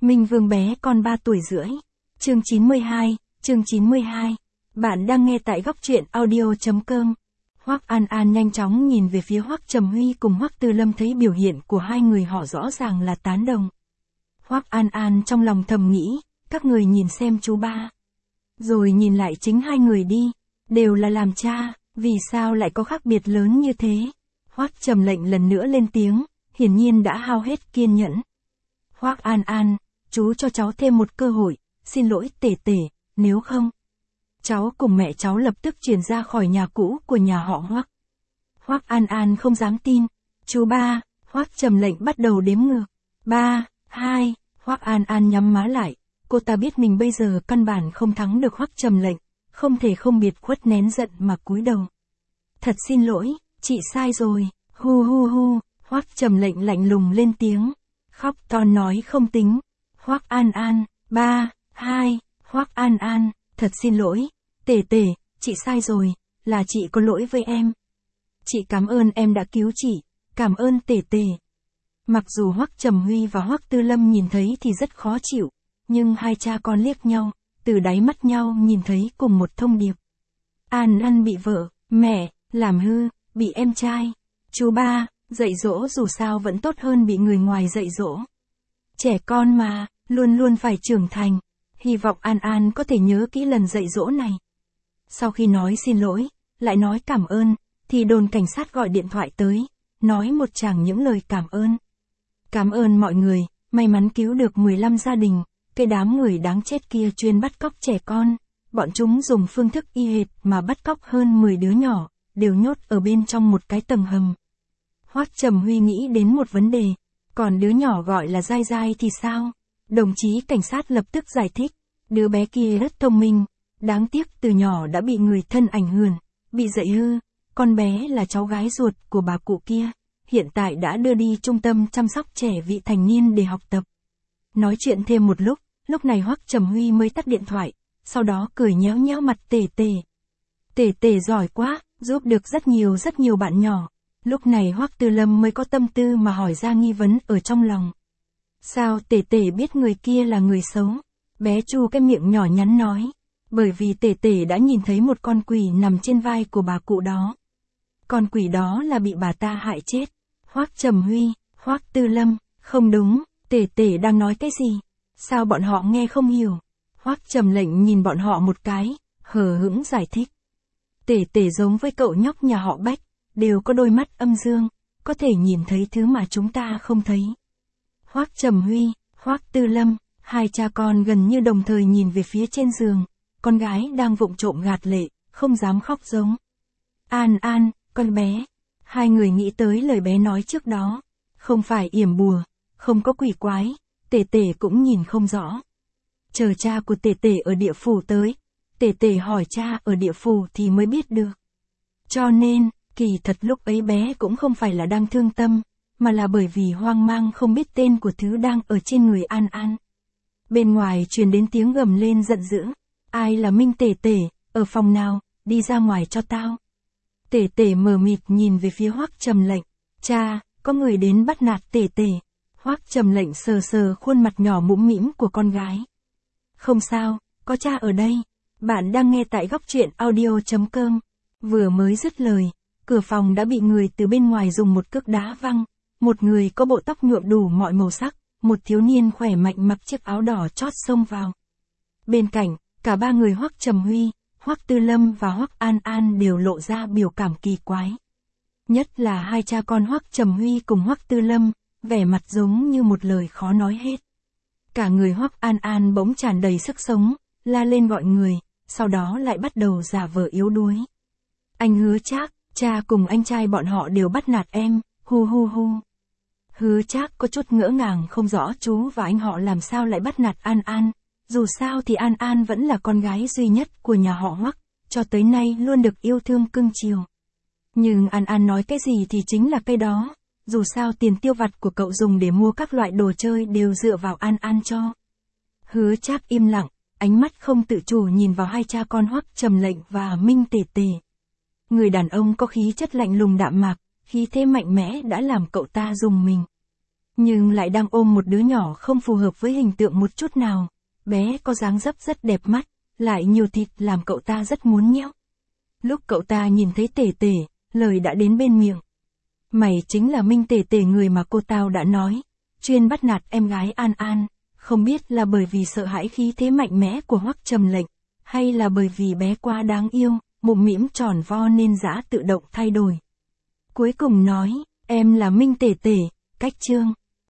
Minh Vương bé con 3 tuổi rưỡi. Chương 92. Bạn đang nghe tại góc truyện audio.com. Hoắc An An nhanh chóng nhìn về phía Hoắc Trầm Huy cùng Hoắc Tư Lâm, thấy biểu hiện của hai người họ rõ ràng là tán đồng. Hoắc An An trong lòng thầm nghĩ, các người nhìn xem chú ba. Rồi nhìn lại chính hai người đi, đều là làm cha, vì sao lại có khác biệt lớn như thế? Hoắc Trầm Lệnh lần nữa lên tiếng, hiển nhiên đã hao hết kiên nhẫn. Hoắc An An, chú cho cháu thêm một cơ hội, xin lỗi tể tể, nếu không. Cháu cùng mẹ cháu lập tức chuyển ra khỏi nhà cũ của nhà họ Hoắc. Hoắc An An không dám tin. Chú ba, Hoắc Trầm Lệnh bắt đầu đếm ngược. 3, 2, Hoắc An An nhắm má lại. Cô ta biết mình bây giờ căn bản không thắng được Hoắc Trầm Lệnh, không thể không biệt khuất nén giận mà cúi đầu. Thật xin lỗi, chị sai rồi, hu hu hu, Hoắc Trầm Lệnh lạnh lùng lên tiếng. Khóc to nói không tính. Hoắc An An, 3, 2, Hoắc An An, thật xin lỗi, tể tể, chị sai rồi, là chị có lỗi với em. Chị cảm ơn em đã cứu chị, cảm ơn tể tể. Mặc dù Hoắc Trầm Huy và Hoắc Tư Lâm nhìn thấy thì rất khó chịu, nhưng hai cha con liếc nhau, từ đáy mắt nhau nhìn thấy cùng một thông điệp. An An bị vợ, mẹ, làm hư, bị em trai. Chú ba, dạy dỗ dù sao vẫn tốt hơn bị người ngoài dạy dỗ. Trẻ con mà, luôn luôn phải trưởng thành. Hy vọng An An có thể nhớ kỹ lần dạy dỗ này. Sau khi nói xin lỗi, lại nói cảm ơn, thì đồn cảnh sát gọi điện thoại tới, nói một tràng những lời cảm ơn. Cảm ơn mọi người, may mắn cứu được 15 gia đình, cái đám người đáng chết kia chuyên bắt cóc trẻ con. Bọn chúng dùng phương thức y hệt mà bắt cóc hơn 10 đứa nhỏ, đều nhốt ở bên trong một cái tầng hầm. Hoắc Trầm Huy nghĩ đến một vấn đề, còn đứa nhỏ gọi là Giai Giai thì sao? Đồng chí cảnh sát lập tức giải thích, đứa bé kia rất thông minh, đáng tiếc từ nhỏ đã bị người thân ảnh hưởng, bị dạy hư, con bé là cháu gái ruột của bà cụ kia, hiện tại đã đưa đi trung tâm chăm sóc trẻ vị thành niên để học tập. Nói chuyện thêm một lúc này Hoắc Trầm Huy mới tắt điện thoại, sau đó cười nhéo nhéo mặt tể tể. Tể tể giỏi quá, giúp được rất nhiều bạn nhỏ. Lúc này Hoắc Tư Lâm mới có tâm tư mà hỏi ra nghi vấn ở trong lòng. Sao tể tể biết người kia là người xấu? Bé Chu cái miệng nhỏ nhắn nói. Bởi vì tể tể đã nhìn thấy một con quỷ nằm trên vai của bà cụ đó. Con quỷ đó là bị bà ta hại chết. Hoắc Trầm Huy, Hoắc Tư Lâm, không đúng, tể tể đang nói cái gì? Sao bọn họ nghe không hiểu? Hoắc Trầm Lệnh nhìn bọn họ một cái, hờ hững giải thích. Tể tể giống với cậu nhóc nhà họ Bách, đều có đôi mắt âm dương, có thể nhìn thấy thứ mà chúng ta không thấy. Hoắc Trầm Huy, Hoắc Tư Lâm, hai cha con gần như đồng thời nhìn về phía trên giường, con gái đang vụng trộm gạt lệ, không dám khóc giống. An An, con bé. Hai người nghĩ tới lời bé nói trước đó, không phải yểm bùa, không có quỷ quái, tể tể cũng nhìn không rõ. Chờ cha của tể tể ở địa phủ tới, tể tể hỏi cha ở địa phủ thì mới biết được. Cho nên, kỳ thật lúc ấy bé cũng không phải là đang thương tâm, mà là bởi vì hoang mang không biết tên của thứ đang ở trên người An An. Bên ngoài truyền đến tiếng gầm lên giận dữ. Ai là Minh tể tể, ở phòng nào, đi ra ngoài cho tao. Tể tể mờ mịt nhìn về phía Hoắc Trầm Lệnh. Cha, có người đến bắt nạt tể tể. Hoắc Trầm Lệnh sờ sờ khuôn mặt nhỏ mũm mĩm của con gái. Không sao, có cha ở đây. Bạn đang nghe tại góc truyện audio.com. Vừa mới dứt lời, cửa phòng đã bị người từ bên ngoài dùng một cước đá văng. Một người có bộ tóc nhuộm đủ mọi màu sắc, một thiếu niên khỏe mạnh mặc chiếc áo đỏ chót xông vào. Bên cạnh, cả ba người Hoắc Trầm Huy, Hoắc Tư Lâm và Hoắc An An đều lộ ra biểu cảm kỳ quái. Nhất là hai cha con Hoắc Trầm Huy cùng Hoắc Tư Lâm, vẻ mặt giống như một lời khó nói hết. Cả người Hoắc An An bỗng tràn đầy sức sống, la lên gọi người, sau đó lại bắt đầu giả vờ yếu đuối. Anh Hứa Trác, cha cùng anh trai bọn họ đều bắt nạt em, hu hu hu. Hứa Trác có chút ngỡ ngàng không rõ chú và anh họ làm sao lại bắt nạt An An. Dù sao thì An An vẫn là con gái duy nhất của nhà họ Hoắc, cho tới nay luôn được yêu thương cưng chiều. Nhưng An An nói cái gì thì chính là cái đó, dù sao tiền tiêu vặt của cậu dùng để mua các loại đồ chơi đều dựa vào An An cho. Hứa Trác im lặng, ánh mắt không tự chủ nhìn vào hai cha con Hoắc Trầm Lệnh và Minh tể tể. Người đàn ông có khí chất lạnh lùng đạm mạc, khí thế mạnh mẽ đã làm cậu ta rùng mình. nhưng lại đang ôm một đứa nhỏ không phù hợp với hình tượng một chút nào. Bé có dáng dấp rất đẹp mắt, lại nhiều thịt làm cậu ta rất muốn nhéo. Lúc cậu ta nhìn thấy Tể Tể, lời đã đến bên miệng. Mày chính là Minh Tể Tể, người mà cô tao đã nói, chuyên bắt nạt em gái An An. Không biết là bởi vì sợ hãi khí thế mạnh mẽ của Hoắc Trầm Lệnh, hay là bởi vì bé quá đáng yêu, mụn mĩm tròn vo nên Dã tự động thay đổi. Cuối cùng nói, em là Minh Tể Tể, cách chương.